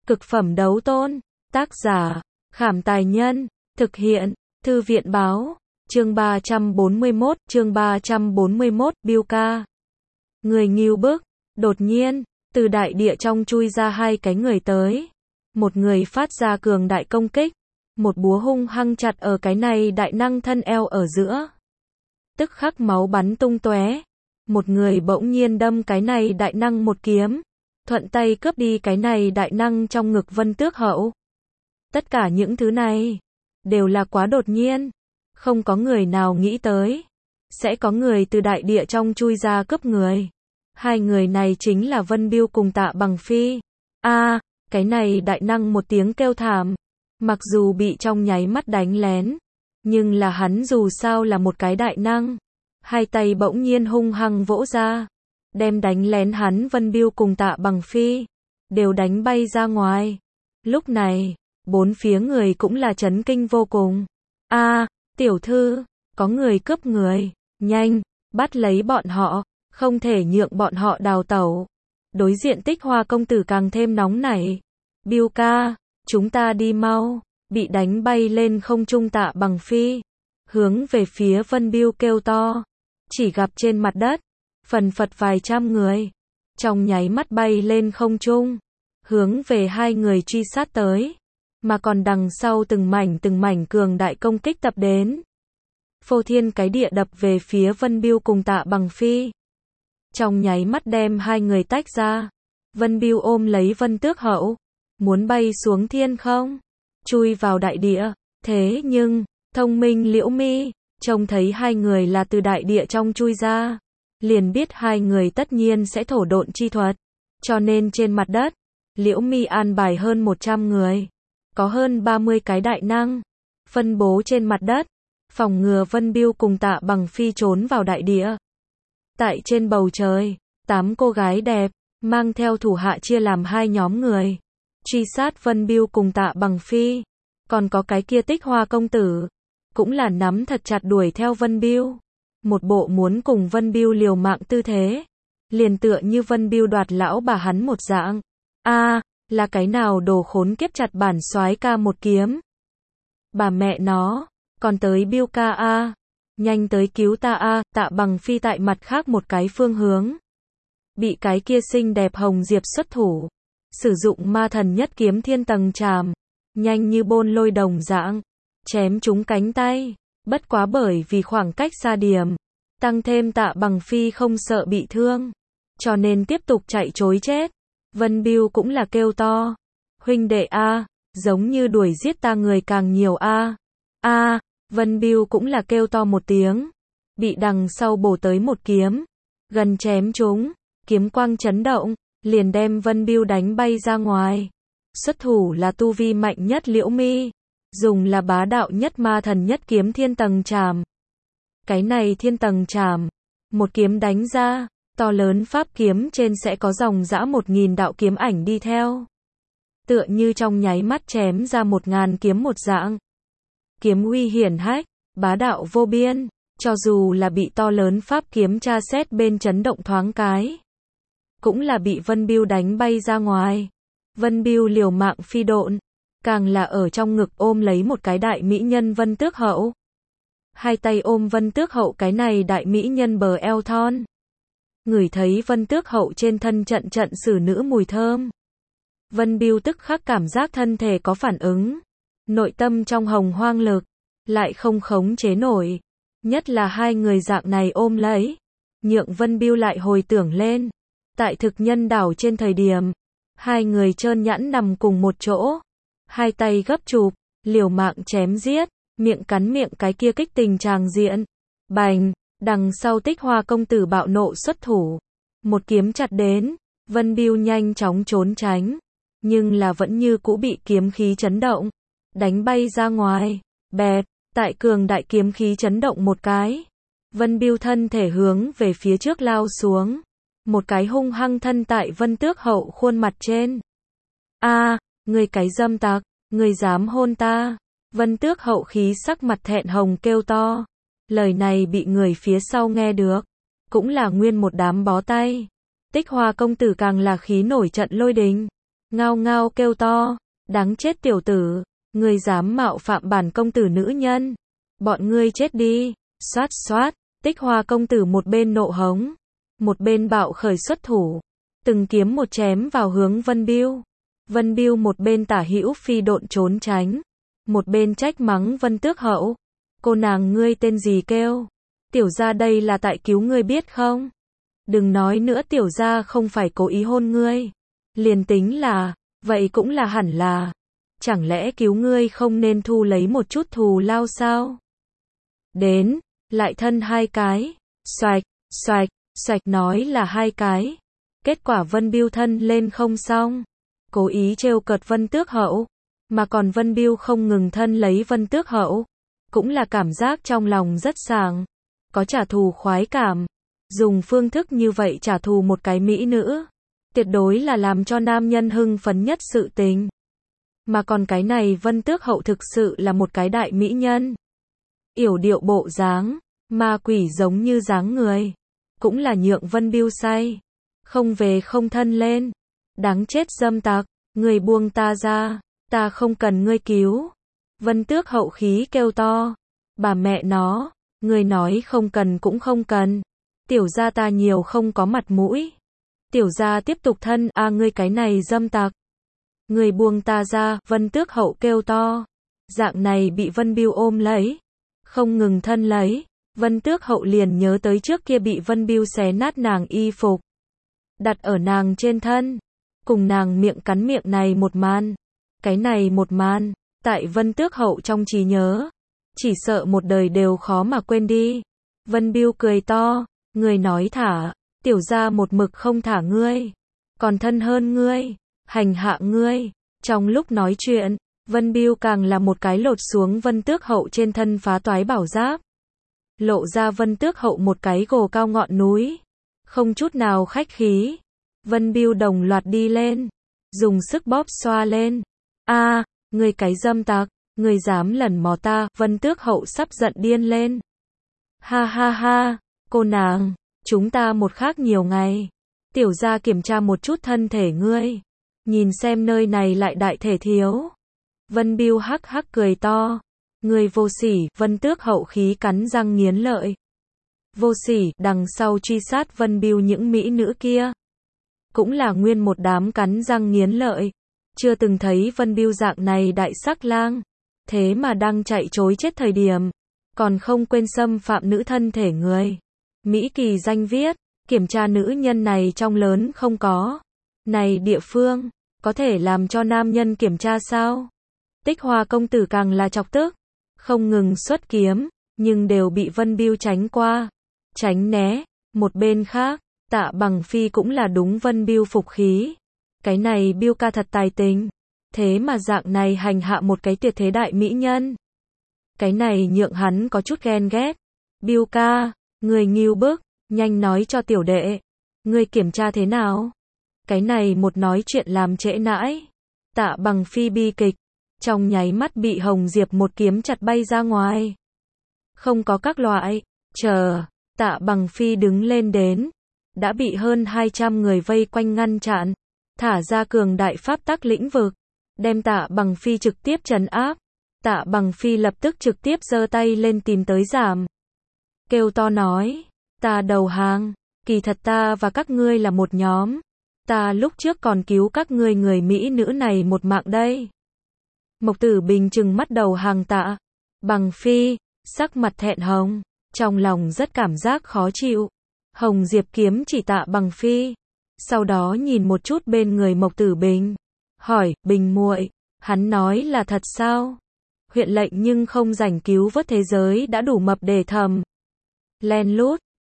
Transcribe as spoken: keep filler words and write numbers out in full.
Cực phẩm đấu tôn. Tác giả, Khảm Tài Nhân. Thực hiện, Thư viện Báo. Chương ba trăm bốn mươi mốt, chương ba trăm bốn mươi mốt, Biêu ca. Người nghêu bức. Đột nhiên, từ đại địa trong chui ra hai cái người tới. Một người phát ra cường đại công kích. Một búa hung hăng chặt ở cái này đại năng thân eo ở giữa. Tức khắc máu bắn tung tóe. Một người bỗng nhiên đâm cái này đại năng một kiếm. Thuận tay cướp đi cái này đại năng trong ngực Vân Tước Hậu. Tất cả những thứ này đều là quá đột nhiên. Không có người nào nghĩ tới sẽ có người từ đại địa trong chui ra cướp người. Hai người này chính là Vân Biêu cùng Tạ Bằng Phi. A, à, cái này đại năng một tiếng kêu thảm. Mặc dù bị trong nháy mắt đánh lén, nhưng là hắn dù sao là một cái đại năng. Hai tay bỗng nhiên hung hăng vỗ ra, đem đánh lén hắn Vân Biêu cùng Tạ Bằng Phi đều đánh bay ra ngoài. Lúc này, bốn phía người cũng là chấn kinh vô cùng. A, à, tiểu thư, có người cướp người, nhanh, bắt lấy bọn họ, không thể nhượng bọn họ đào tẩu. Đối diện Tích Hoa công tử càng thêm nóng nảy. Biêu ca, chúng ta đi mau. Bị đánh bay lên không trung Tạ Bằng Phi hướng về phía Vân Biêu kêu to. Chỉ gặp trên mặt đất phần phật vài trăm người trong nháy mắt bay lên không trung, hướng về hai người truy sát tới, mà còn đằng sau từng mảnh từng mảnh cường đại công kích tập đến. Phô thiên cái địa đập về phía Vân Biêu cùng Tạ Bằng Phi, trong nháy mắt đem hai người tách ra. Vân Biêu ôm lấy Vân Tước Hậu, muốn bay xuống thiên không, chui vào đại địa. Thế nhưng, thông minh Liễu Mi trông thấy hai người là từ đại địa trong chui ra, liền biết hai người tất nhiên sẽ thổ độn chi thuật, cho nên trên mặt đất, Liễu Mi an bài hơn một trăm người, có hơn ba mươi cái đại năng, phân bố trên mặt đất, phòng ngừa Vân Biêu cùng Tạ Bằng Phi trốn vào đại địa. Tại trên bầu trời, tám cô gái đẹp, mang theo thủ hạ chia làm hai nhóm người, truy sát Vân Biêu cùng Tạ Bằng Phi. Còn có cái kia Tích Hoa công tử, cũng là nắm thật chặt đuổi theo Vân Biêu. Một bộ muốn cùng Vân Biêu liều mạng tư thế. Liền tựa như Vân Biêu đoạt lão bà hắn một dạng. A, à, là cái nào đồ khốn kiếp chặt bản soái ca một kiếm. Bà mẹ nó, còn tới Biêu ca a, à. Nhanh tới cứu ta a. À. Tạ Bằng Phi tại mặt khác một cái phương hướng, bị cái kia xinh đẹp Hồng Diệp xuất thủ, sử dụng ma thần nhất kiếm thiên tầng trảm, nhanh như bôn lôi đồng dạng, chém trúng cánh tay. Bất quá bởi vì khoảng cách xa điểm, tăng thêm Tạ Bằng Phi không sợ bị thương, cho nên tiếp tục chạy trối chết. Vân Biêu cũng là kêu to, huynh đệ a, giống như đuổi giết ta người càng nhiều a. A, Vân Biêu cũng là kêu to một tiếng, bị đằng sau bổ tới một kiếm, gần chém trúng, kiếm quang chấn động, liền đem Vân Biêu đánh bay ra ngoài. Xuất thủ là tu vi mạnh nhất Liễu Mi, dùng là bá đạo nhất ma thần nhất kiếm thiên tầng trảm. Cái này thiên tầng trảm, một kiếm đánh ra, to lớn pháp kiếm trên sẽ có dòng dã một nghìn đạo kiếm ảnh đi theo. Tựa như trong nháy mắt chém ra một ngàn kiếm một dạng. Kiếm uy hiển hách, bá đạo vô biên, cho dù là bị to lớn pháp kiếm tra xét bên chấn động thoáng cái, cũng là bị Vân Biêu đánh bay ra ngoài. Vân Biêu liều mạng phi độn, càng là ở trong ngực ôm lấy một cái đại mỹ nhân Vân Tước Hậu. Hai tay ôm Vân Tước Hậu cái này đại mỹ nhân bờ eo thon. Ngửi thấy Vân Tước Hậu trên thân trận trận xử nữ mùi thơm. Vân Biêu tức khắc cảm giác thân thể có phản ứng. Nội tâm trong hồng hoang lực, lại không khống chế nổi. Nhất là hai người dạng này ôm lấy, nhượng Vân Biêu lại hồi tưởng lên. Tại thực nhân đảo trên thời điểm, hai người trơn nhẵn nằm cùng một chỗ, hai tay gấp chụp, liều mạng chém giết, miệng cắn miệng cái kia kích tình tràng diện. Bành, đằng sau Tích Hoa công tử bạo nộ xuất thủ, một kiếm chặt đến, Vân Biêu nhanh chóng trốn tránh, nhưng là vẫn như cũ bị kiếm khí chấn động, đánh bay ra ngoài. Bẹt, tại cường đại kiếm khí chấn động một cái, Vân Biêu thân thể hướng về phía trước lao xuống. Một cái hung hăng thân tại Vân Tước Hậu khuôn mặt trên. A, à, người cái dâm tặc, người dám hôn ta. Vân Tước Hậu khí sắc mặt thẹn hồng kêu to. Lời này bị người phía sau nghe được, cũng là nguyên một đám bó tay. Tích Hoa công tử càng là khí nổi trận lôi đình. ngao ngao kêu to, đáng chết tiểu tử, ngươi dám mạo phạm bản công tử nữ nhân, bọn ngươi chết đi, xoát xoát, Tích Hoa công tử một bên nộ hống, một bên bạo khởi xuất thủ, từng kiếm một chém vào hướng Vân Biêu. Vân Biêu một bên tả hữu phi độn trốn tránh, một bên trách mắng Vân Tước Hậu, cô nàng ngươi tên gì kêu, tiểu gia đây là tại cứu ngươi biết không, đừng nói nữa tiểu gia không phải cố ý hôn ngươi, liền tính là, vậy cũng là hẳn là, chẳng lẽ cứu ngươi không nên thu lấy một chút thù lao sao? Đến, lại thân hai cái, xoạch, xoạch, xoạch nói là hai cái, kết quả Vân Biêu thân lên không xong, cố ý trêu cợt Vân Tước Hậu, mà còn Vân Biêu không ngừng thân lấy Vân Tước Hậu, cũng là cảm giác trong lòng rất sảng, có trả thù khoái cảm, dùng phương thức như vậy trả thù một cái mỹ nữ, tuyệt đối là làm cho nam nhân hưng phấn nhất sự tình. Mà còn cái này Vân Tước Hậu thực sự là một cái đại mỹ nhân. Yểu điệu bộ dáng, ma quỷ giống như dáng người, cũng là nhượng Vân Biêu say, không về không thân lên. Đáng chết dâm tặc, người buông ta ra, ta không cần ngươi cứu. Vân Tước Hậu khí kêu to, bà mẹ nó, người nói không cần cũng không cần, tiểu gia ta nhiều không có mặt mũi. Tiểu gia tiếp tục thân, a à, ngươi cái này dâm tặc, người buông ta ra, Vân Tước Hậu kêu to, dạng này bị Vân Biêu ôm lấy, không ngừng thân lấy, Vân Tước Hậu liền nhớ tới trước kia bị Vân Biêu xé nát nàng y phục, đặt ở nàng trên thân, cùng nàng miệng cắn miệng này một màn, cái này một màn, tại Vân Tước Hậu trong trí nhớ, chỉ sợ một đời đều khó mà quên đi. Vân Biêu cười to, người nói thả, tiểu gia một mực không thả ngươi, còn thân hơn ngươi, hành hạ ngươi. Trong lúc nói chuyện, Vân Biêu càng là một cái lột xuống Vân Tước Hậu trên thân phá toái bảo giáp, lộ ra Vân Tước Hậu một cái gồ cao ngọn núi, không chút nào khách khí. Vân Biêu đồng loạt đi lên, dùng sức bóp xoa lên. A, à, ngươi cái dâm tặc, ngươi dám lẩn mò ta, Vân Tước Hậu sắp giận điên lên. Ha ha ha, cô nàng, chúng ta một khác nhiều ngày, tiểu gia kiểm tra một chút thân thể ngươi, nhìn xem nơi này lại đại thể thiếu. Vân Biêu hắc hắc cười to, ngươi vô sỉ, Vân Tước Hậu khí cắn răng nghiến lợi. Vô sỉ, đằng sau truy sát Vân Biêu những mỹ nữ kia, cũng là nguyên một đám cắn răng nghiến lợi, chưa từng thấy Vân Biêu dạng này đại sắc lang, thế mà đang chạy trối chết thời điểm, còn không quên xâm phạm nữ thân thể người. Mỹ Kỳ danh viết, kiểm tra nữ nhân này trong lớn không có. Này địa phương, có thể làm cho nam nhân kiểm tra sao? Tích Hoa công tử càng là chọc tức, không ngừng xuất kiếm, nhưng đều bị Vân Biêu tránh qua, tránh né. Một bên khác, Tạ Bằng Phi cũng là đúng Vân Biêu phục khí. Cái này Biêu ca thật tài tình, thế mà dạng này hành hạ một cái tuyệt thế đại mỹ nhân. Cái này nhượng hắn có chút ghen ghét. Biêu ca, người ngưu bức, nhanh nói cho tiểu đệ, người kiểm tra thế nào? Cái này một nói chuyện làm trễ nãi. Tạ Bằng Phi bi kịch, trong nháy mắt bị Hồng Diệp một kiếm chặt bay ra ngoài. Không có các loại, chờ, Tạ Bằng Phi đứng lên đến, đã bị hơn hai trăm người vây quanh ngăn chặn, thả ra cường đại pháp tắc lĩnh vực, đem Tạ Bằng Phi trực tiếp trấn áp. Tạ Bằng Phi lập tức trực tiếp giơ tay lên tìm tới giảm, kêu to nói, ta đầu hàng, kỳ thật ta và các ngươi là một nhóm, ta lúc trước còn cứu các ngươi người mỹ nữ này một mạng đây. Mộc Tử Bình trừng mắt đầu hàng Tạ Bằng Phi, sắc mặt thẹn hồng, trong lòng rất cảm giác khó chịu. Hồng Diệp kiếm chỉ Tạ Bằng Phi, sau đó nhìn một chút bên người Mộc Tử Bình, hỏi, Bình muội, hắn nói là thật sao? Huyện lệnh nhưng không rảnh cứu vớt thế giới đã đủ mập để thầm. Len lút,